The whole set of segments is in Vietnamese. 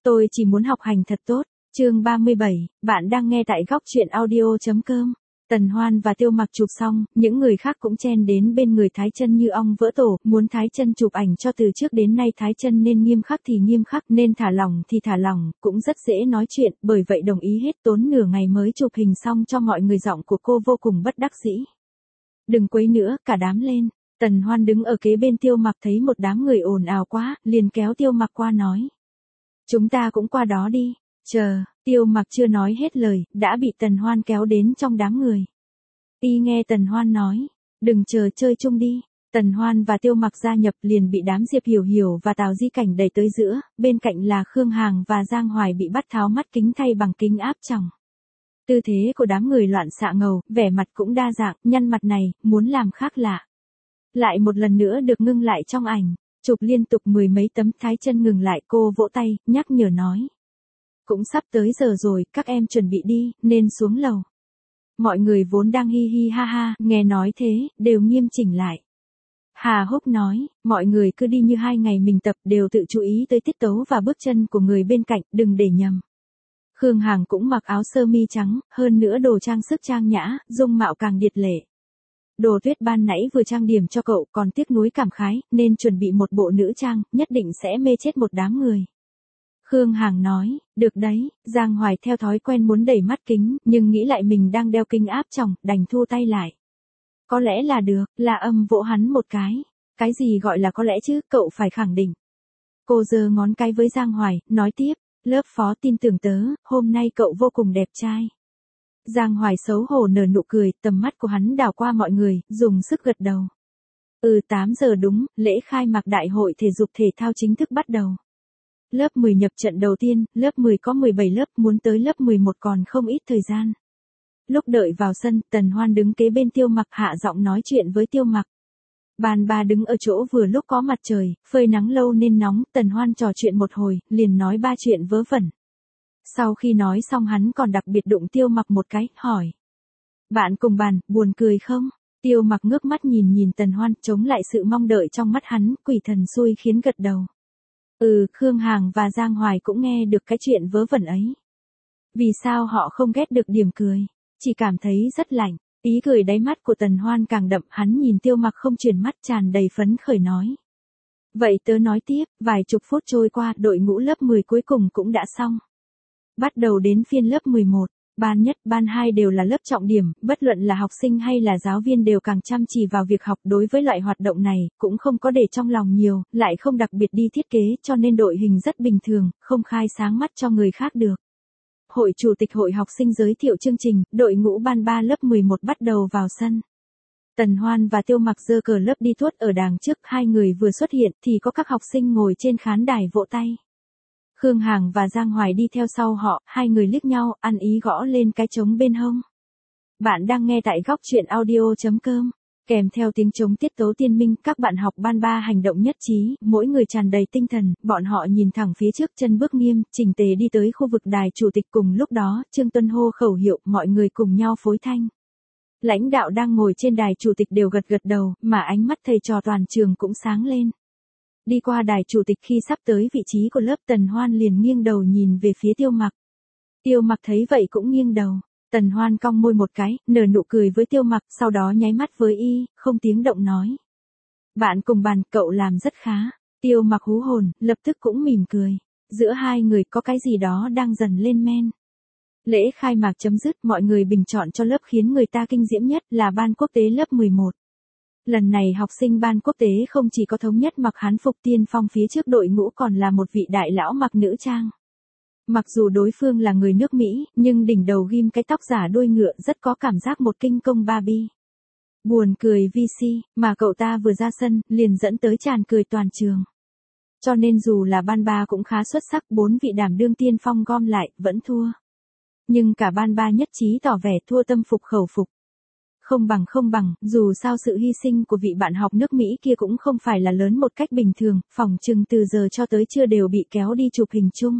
Tôi chỉ muốn học hành thật tốt. Chương 37, bạn đang nghe tại góc truyện audio.com. Tần Hoan và Tiêu Mặc chụp xong, những người khác cũng chen đến bên người Thái Chân như ong vỡ tổ, muốn Thái Chân chụp ảnh cho từ trước đến nay Thái Chân nên nghiêm khắc thì nghiêm khắc, nên thả lỏng thì thả lỏng, cũng rất dễ nói chuyện, bởi vậy đồng ý hết, tốn nửa ngày mới chụp hình xong cho mọi người. Giọng của cô vô cùng bất đắc dĩ. Đừng quấy nữa, cả đám lên. Tần Hoan đứng ở kế bên Tiêu Mặc thấy một đám người ồn ào quá, liền kéo Tiêu Mặc qua nói. Chúng ta cũng qua đó đi. Chờ, Tiêu Mặc chưa nói hết lời, đã bị Tần Hoan kéo đến trong đám người. Y nghe Tần Hoan nói, đừng chờ, chơi chung đi. Tần Hoan và Tiêu Mặc gia nhập liền bị đám Diệp Hiểu Hiểu và Tào Di Cảnh đẩy tới giữa, bên cạnh là Khương Hằng và Giang Hoài bị bắt tháo mắt kính thay bằng kính áp tròng. Tư thế của đám người loạn xạ ngầu, vẻ mặt cũng đa dạng, nhăn mặt này, muốn làm khác lạ. Lại một lần nữa được ngưng lại trong ảnh, chụp liên tục mười mấy tấm. Thái Chân ngừng lại, cô vỗ tay, nhắc nhở nói. Cũng sắp tới giờ rồi, các em chuẩn bị đi, nên xuống lầu. Mọi người vốn đang hi hi ha ha, nghe nói thế, đều nghiêm chỉnh lại. Hà Húc nói, mọi người cứ đi như 2 ngày mình tập, đều tự chú ý tới tiết tấu và bước chân của người bên cạnh, đừng để nhầm. Khương Hằng cũng mặc áo sơ mi trắng, hơn nữa đồ trang sức trang nhã, dung mạo càng điệt lệ. Đồ Tuyết ban nãy vừa trang điểm cho cậu, còn tiếc nuối cảm khái, nên chuẩn bị một bộ nữ trang, nhất định sẽ mê chết một đám người. Khương Hằng nói, được đấy. Giang Hoài theo thói quen muốn đẩy mắt kính, nhưng nghĩ lại mình đang đeo kính áp tròng, đành thu tay lại. Có lẽ là được, La Âm vỗ hắn một cái. Cái gì gọi là có lẽ chứ, cậu phải khẳng định. Cô giơ ngón cái với Giang Hoài, nói tiếp, lớp phó tin tưởng tớ, hôm nay cậu vô cùng đẹp trai. Giang Hoài xấu hổ nở nụ cười, tầm mắt của hắn đảo qua mọi người, dùng sức gật đầu. 8 giờ đúng, lễ khai mạc đại hội thể dục thể thao chính thức bắt đầu. Lớp 10 nhập trận đầu tiên, lớp 10 có 17 lớp, muốn tới lớp 11 còn không ít thời gian. Lúc đợi vào sân, Tần Hoan đứng kế bên Tiêu Mặc, hạ giọng nói chuyện với Tiêu Mặc. Bàn ba đứng ở chỗ vừa lúc có mặt trời, phơi nắng lâu nên nóng, Tần Hoan trò chuyện một hồi, liền nói 3 chuyện vớ vẩn. Sau khi nói xong hắn còn đặc biệt đụng Tiêu Mặc một cái, hỏi. Bạn cùng bàn, buồn cười không? Tiêu Mặc ngước mắt nhìn Tần Hoan, chống lại sự mong đợi trong mắt hắn, quỷ thần xui khiến gật đầu. Khương Hằng và Giang Hoài cũng nghe được cái chuyện vớ vẩn ấy. Vì sao họ không ghét được điểm cười, chỉ cảm thấy rất lạnh. Ý cười đáy mắt của Tần Hoan càng đậm, hắn nhìn Tiêu Mặc không chuyển mắt, tràn đầy phấn khởi nói. Vậy tớ nói tiếp, vài chục phút trôi qua, đội ngũ lớp 10 cuối cùng cũng đã xong. Bắt đầu đến phiên lớp 11, ban nhất, ban 2 đều là lớp trọng điểm, bất luận là học sinh hay là giáo viên đều càng chăm chỉ vào việc học. Đối với loại hoạt động này, cũng không có để trong lòng nhiều, lại không đặc biệt đi thiết kế, cho nên đội hình rất bình thường, không khai sáng mắt cho người khác được. Hội chủ tịch hội học sinh giới thiệu chương trình, đội ngũ ban 3 lớp 11 bắt đầu vào sân. Tần Hoan và Tiêu Mặc giơ cờ lớp đi tuốt ở đàng trước, 2 người vừa xuất hiện thì có các học sinh ngồi trên khán đài vỗ tay. Khương Hằng và Giang Hoài đi theo sau họ, 2 người liếc nhau, ăn ý gõ lên cái trống bên hông. Bạn đang nghe tại góc truyện audio.com. Kèm theo tiếng trống tiết tấu tiên minh, các bạn học ban 3 hành động nhất trí, mỗi người tràn đầy tinh thần, bọn họ nhìn thẳng phía trước, chân bước nghiêm, chỉnh tề đi tới khu vực đài chủ tịch. Cùng lúc đó, Trương Tuân hô khẩu hiệu, mọi người cùng nhau phối thanh. Lãnh đạo đang ngồi trên đài chủ tịch đều gật đầu, mà ánh mắt thầy trò toàn trường cũng sáng lên. Đi qua đài chủ tịch, khi sắp tới vị trí của lớp, Tần Hoan liền nghiêng đầu nhìn về phía Tiêu Mặc. Tiêu Mặc thấy vậy cũng nghiêng đầu. Tần Hoan cong môi một cái, nở nụ cười với Tiêu Mặc, sau đó nháy mắt với y, không tiếng động nói. Bạn cùng bàn, cậu làm rất khá. Tiêu Mặc hú hồn, lập tức cũng mỉm cười. Giữa 2 người có cái gì đó đang dần lên men. Lễ khai mạc chấm dứt, mọi người bình chọn cho lớp khiến người ta kinh diễm nhất là ban quốc tế lớp 11. Lần này học sinh ban quốc tế không chỉ có thống nhất mặc hán phục tiên phong, phía trước đội ngũ còn là một vị đại lão mặc nữ trang. Mặc dù đối phương là người nước Mỹ, nhưng đỉnh đầu ghim cái tóc giả đuôi ngựa rất có cảm giác một kinh công Barbie. Buồn cười VC, mà cậu ta vừa ra sân, liền dẫn tới tràn cười toàn trường. Cho nên dù là ban 3 cũng khá xuất sắc, 4 vị đảm đương tiên phong gom lại, vẫn thua. Nhưng cả ban 3 nhất trí tỏ vẻ thua tâm phục khẩu phục. Không bằng, dù sao sự hy sinh của vị bạn học nước Mỹ kia cũng không phải là lớn một cách bình thường, phỏng chừng từ giờ cho tới trưa đều bị kéo đi chụp hình chung.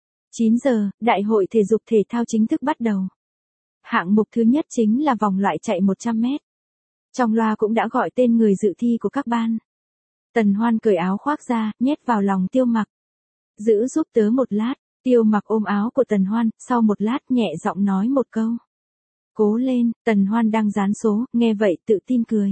9 giờ, đại hội thể dục thể thao chính thức bắt đầu. Hạng mục thứ nhất chính là vòng loại chạy 100 mét. Trong loa cũng đã gọi tên người dự thi của các ban. Tần Hoan cởi áo khoác ra, nhét vào lòng Tiêu Mặc. Giữ giúp tớ một lát. Tiêu Mặc ôm áo của Tần Hoan, sau một lát nhẹ giọng nói một câu. Cố lên, Tần Hoan đang dán số, nghe vậy tự tin cười.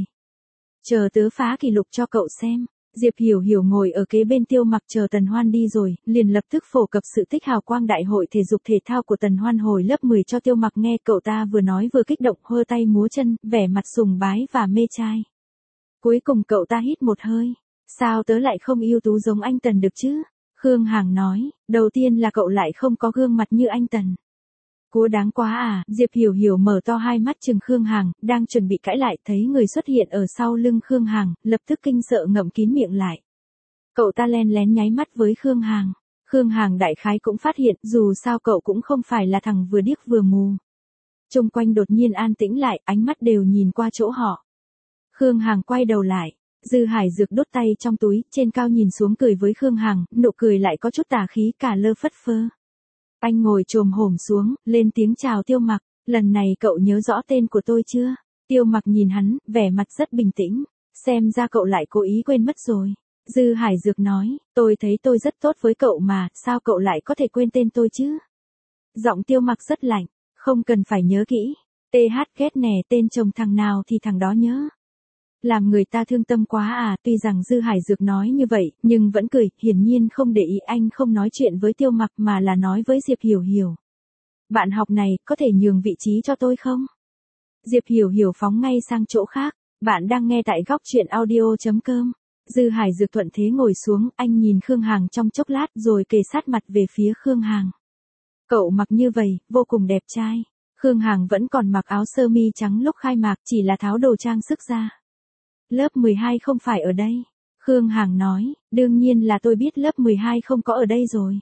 Chờ tớ phá kỷ lục cho cậu xem. Diệp Hiểu Hiểu ngồi ở kế bên Tiêu Mặc chờ Tần Hoan đi rồi, liền lập tức phổ cập sự tích hào quang đại hội thể dục thể thao của Tần Hoan hồi lớp 10 cho Tiêu Mặc nghe. Cậu ta vừa nói vừa kích động hơ tay múa chân, vẻ mặt sùng bái và mê trai. Cuối cùng cậu ta hít một hơi. Sao tớ lại không ưu tú giống anh Tần được chứ? Khương Hằng nói, đầu tiên là cậu lại không có gương mặt như anh Tần. Cúa đáng quá à, Diệp Hiểu Hiểu mở to hai mắt chừng Khương Hằng, đang chuẩn bị cãi lại thấy người xuất hiện ở sau lưng Khương Hằng, lập tức kinh sợ ngậm kín miệng lại. Cậu ta len lén nháy mắt với Khương Hằng. Khương Hằng đại khái cũng phát hiện, dù sao cậu cũng không phải là thằng vừa điếc vừa mù. Xung quanh đột nhiên an tĩnh lại, ánh mắt đều nhìn qua chỗ họ. Khương Hằng quay đầu lại. Dư Hải Dược đốt tay trong túi, trên cao nhìn xuống cười với Khương Hằng, nụ cười lại có chút tà khí cả lơ phất phơ. Anh ngồi chồm hổm xuống, lên tiếng chào Tiêu Mặc, lần này cậu nhớ rõ tên của tôi chưa? Tiêu Mặc nhìn hắn, vẻ mặt rất bình tĩnh, xem ra cậu lại cố ý quên mất rồi. Dư Hải Dược nói, tôi thấy tôi rất tốt với cậu mà, sao cậu lại có thể quên tên tôi chứ? Giọng Tiêu Mặc rất lạnh, không cần phải nhớ kỹ. TH ghét nè, tên chồng thằng nào thì thằng đó nhớ. Làm người ta thương tâm quá à, tuy rằng Dư Hải Dược nói như vậy, nhưng vẫn cười, hiển nhiên không để ý anh không nói chuyện với Tiêu Mặc mà là nói với Diệp Hiểu Hiểu. Bạn học này, có thể nhường vị trí cho tôi không? Diệp Hiểu Hiểu phóng ngay sang chỗ khác, bạn đang nghe tại góc truyện audio.com. Dư Hải Dược thuận thế ngồi xuống, anh nhìn Khương Hằng trong chốc lát rồi kề sát mặt về phía Khương Hằng. Cậu mặc như vậy, vô cùng đẹp trai. Khương Hằng vẫn còn mặc áo sơ mi trắng lúc khai mạc, chỉ là tháo đồ trang sức ra. Lớp 12 không phải ở đây. Khương Hằng nói, đương nhiên là tôi biết lớp 12 không có ở đây rồi.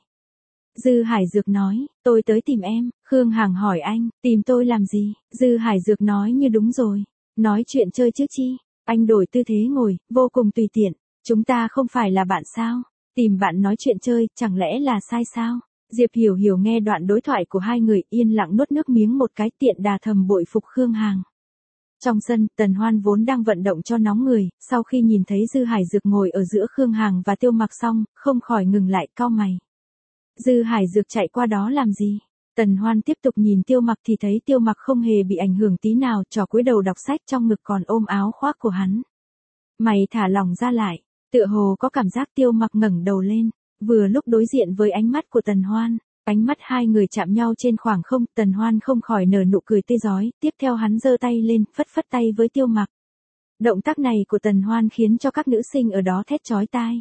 Dư Hải Dược nói, tôi tới tìm em. Khương Hằng hỏi anh, tìm tôi làm gì? Dư Hải Dược nói như đúng rồi. Nói chuyện chơi chứ chi. Anh đổi tư thế ngồi, vô cùng tùy tiện. Chúng ta không phải là bạn sao? Tìm bạn nói chuyện chơi, chẳng lẽ là sai sao? Diệp Hiểu Hiểu nghe đoạn đối thoại của hai người yên lặng nuốt nước miếng một cái tiện đà thầm bội phục Khương Hằng. Trong sân, Tần Hoan vốn đang vận động cho nóng người, sau khi nhìn thấy Dư Hải Dược ngồi ở giữa Khương Hằng và Tiêu Mặc xong, không khỏi ngừng lại cau mày. Dư Hải Dược chạy qua đó làm gì? Tần Hoan tiếp tục nhìn Tiêu Mặc thì thấy Tiêu Mặc không hề bị ảnh hưởng tí nào, trò cúi đầu đọc sách trong ngực còn ôm áo khoác của hắn. Mày thả lỏng ra lại, tựa hồ có cảm giác Tiêu Mặc ngẩng đầu lên, vừa lúc đối diện với ánh mắt của Tần Hoan. Ánh mắt hai người chạm nhau trên khoảng không, Tần Hoan không khỏi nở nụ cười tươi rói, tiếp theo hắn giơ tay lên, phất phất tay với Tiêu Mặc. Động tác này của Tần Hoan khiến cho các nữ sinh ở đó thét chói tai.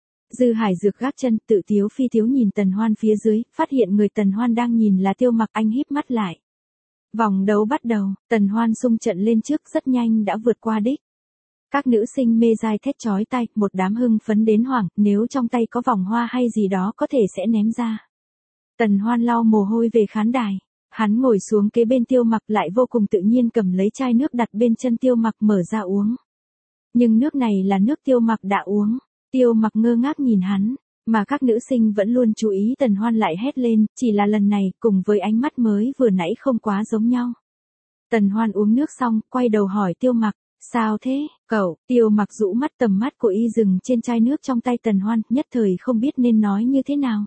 Dư Hải Dược gác chân, tự tiếu phi tiếu nhìn Tần Hoan phía dưới, phát hiện người Tần Hoan đang nhìn là Tiêu Mặc, anh híp mắt lại. Vòng đấu bắt đầu, Tần Hoan xung trận lên trước rất nhanh đã vượt qua đích. Các nữ sinh mê dai thét chói tai, một đám hưng phấn đến hoảng, nếu trong tay có vòng hoa hay gì đó có thể sẽ ném ra. Tần Hoan lau mồ hôi về khán đài. Hắn ngồi xuống kế bên Tiêu Mặc lại vô cùng tự nhiên cầm lấy chai nước đặt bên chân Tiêu Mặc mở ra uống. Nhưng nước này là nước Tiêu Mặc đã uống. Tiêu Mặc ngơ ngác nhìn hắn, mà các nữ sinh vẫn luôn chú ý. Tần Hoan lại hét lên, chỉ là lần này cùng với ánh mắt mới vừa nãy không quá giống nhau. Tần Hoan uống nước xong, quay đầu hỏi Tiêu Mặc, sao thế, cậu? Tiêu Mặc rũ mắt, tầm mắt của y dừng trên chai nước trong tay Tần Hoan, nhất thời không biết nên nói như thế nào.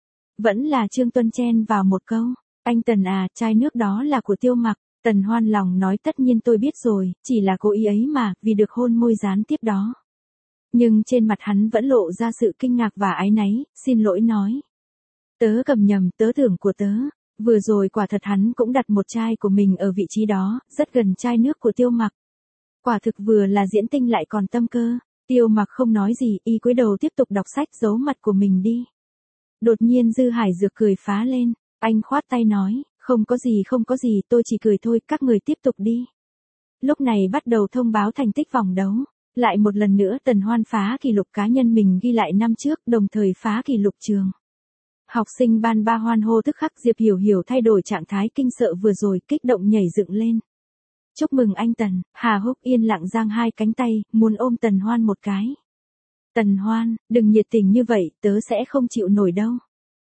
Vẫn là Trương Tuân chen vào một câu, anh Tần à, chai nước đó là của Tiêu Mặc. Tần Hoan lòng nói tất nhiên tôi biết rồi, chỉ là cố ý ấy mà, vì được hôn môi gián tiếp đó. Nhưng trên mặt hắn vẫn lộ ra sự kinh ngạc và áy náy, xin lỗi nói. Tớ cầm nhầm, tớ tưởng của tớ. Vừa rồi quả thật hắn cũng đặt một chai của mình ở vị trí đó, rất gần chai nước của Tiêu Mặc. Quả thực vừa là diễn tinh lại còn tâm cơ. Tiêu Mặc không nói gì, y cúi đầu tiếp tục đọc sách, giấu mặt của mình đi. Đột nhiên Dư Hải Dược cười phá lên, anh khoát tay nói, không có gì, tôi chỉ cười thôi, các người tiếp tục đi. Lúc này bắt đầu thông báo thành tích vòng đấu. Lại một lần nữa Tần Hoan phá kỷ lục cá nhân mình ghi lại năm trước, đồng thời phá kỷ lục trường. Học sinh ban ba hoan hô tức khắc. Diệp Hiểu Hiểu thay đổi trạng thái kinh sợ vừa rồi, kích động nhảy dựng lên. Chúc mừng anh Tần. Hà Húc yên lặng giang hai cánh tay, muốn ôm Tần Hoan một cái. Tần Hoan, đừng nhiệt tình như vậy, tớ sẽ không chịu nổi đâu.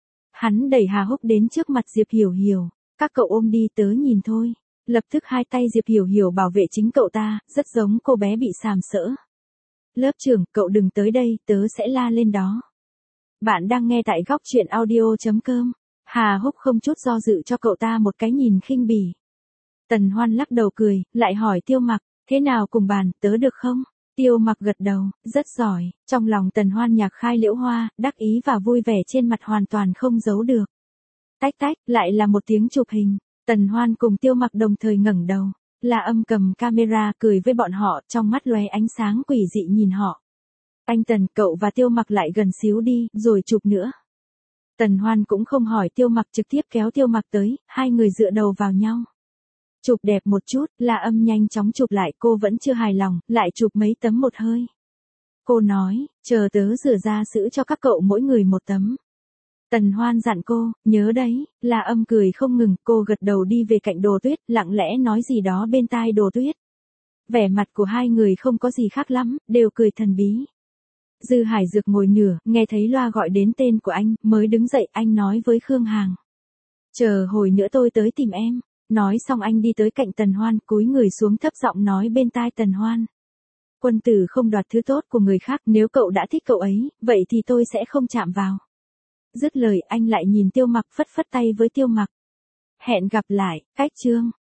Hắn đẩy Hà Húc đến trước mặt Diệp Hiểu Hiểu, các cậu ôm đi, tớ nhìn thôi. Lập tức hai tay Diệp Hiểu Hiểu bảo vệ chính cậu ta, rất giống cô bé bị sàm sỡ. Lớp trưởng, cậu đừng tới đây, tớ sẽ la lên đó. Bạn đang nghe tại góc truyện audio.com. Hà Húc không chút do dự cho cậu ta một cái nhìn khinh bỉ. Tần Hoan lắc đầu cười, lại hỏi Tiêu Mặc, thế nào cùng bàn, tớ được không? Tiêu Mặc gật đầu, rất giỏi, trong lòng Tần Hoan nhạc khai liễu hoa, đắc ý và vui vẻ trên mặt hoàn toàn không giấu được. Tách tách, lại là một tiếng chụp hình, Tần Hoan cùng Tiêu Mặc đồng thời ngẩng đầu. La Âm cầm camera cười với bọn họ, trong mắt lóe ánh sáng quỷ dị nhìn họ. Anh Tần, cậu và Tiêu Mặc lại gần xíu đi, rồi chụp nữa. Tần Hoan cũng không hỏi Tiêu Mặc, trực tiếp kéo Tiêu Mặc tới, hai người dựa đầu vào nhau. Chụp đẹp một chút, La Âm nhanh chóng chụp lại, cô vẫn chưa hài lòng, lại chụp mấy tấm một hơi. Cô nói, chờ tớ rửa ra sữa cho các cậu mỗi người một tấm. Tần Hoan dặn cô, nhớ đấy. La Âm cười không ngừng, cô gật đầu đi về cạnh Đồ Tuyết, lặng lẽ nói gì đó bên tai Đồ Tuyết. Vẻ mặt của hai người không có gì khác lắm, đều cười thần bí. Dư Hải Dược ngồi nửa, nghe thấy loa gọi đến tên của anh, mới đứng dậy, anh nói với Khương Hàng. Chờ hồi nữa tôi tới tìm em. Nói xong anh đi tới cạnh Tần Hoan, cúi người xuống thấp giọng nói bên tai Tần Hoan. Quân tử không đoạt thứ tốt của người khác, nếu cậu đã thích cậu ấy, vậy thì tôi sẽ không chạm vào. Dứt lời anh lại nhìn Tiêu Mặc, phất phất tay với Tiêu Mặc. Hẹn gặp lại, cách chương.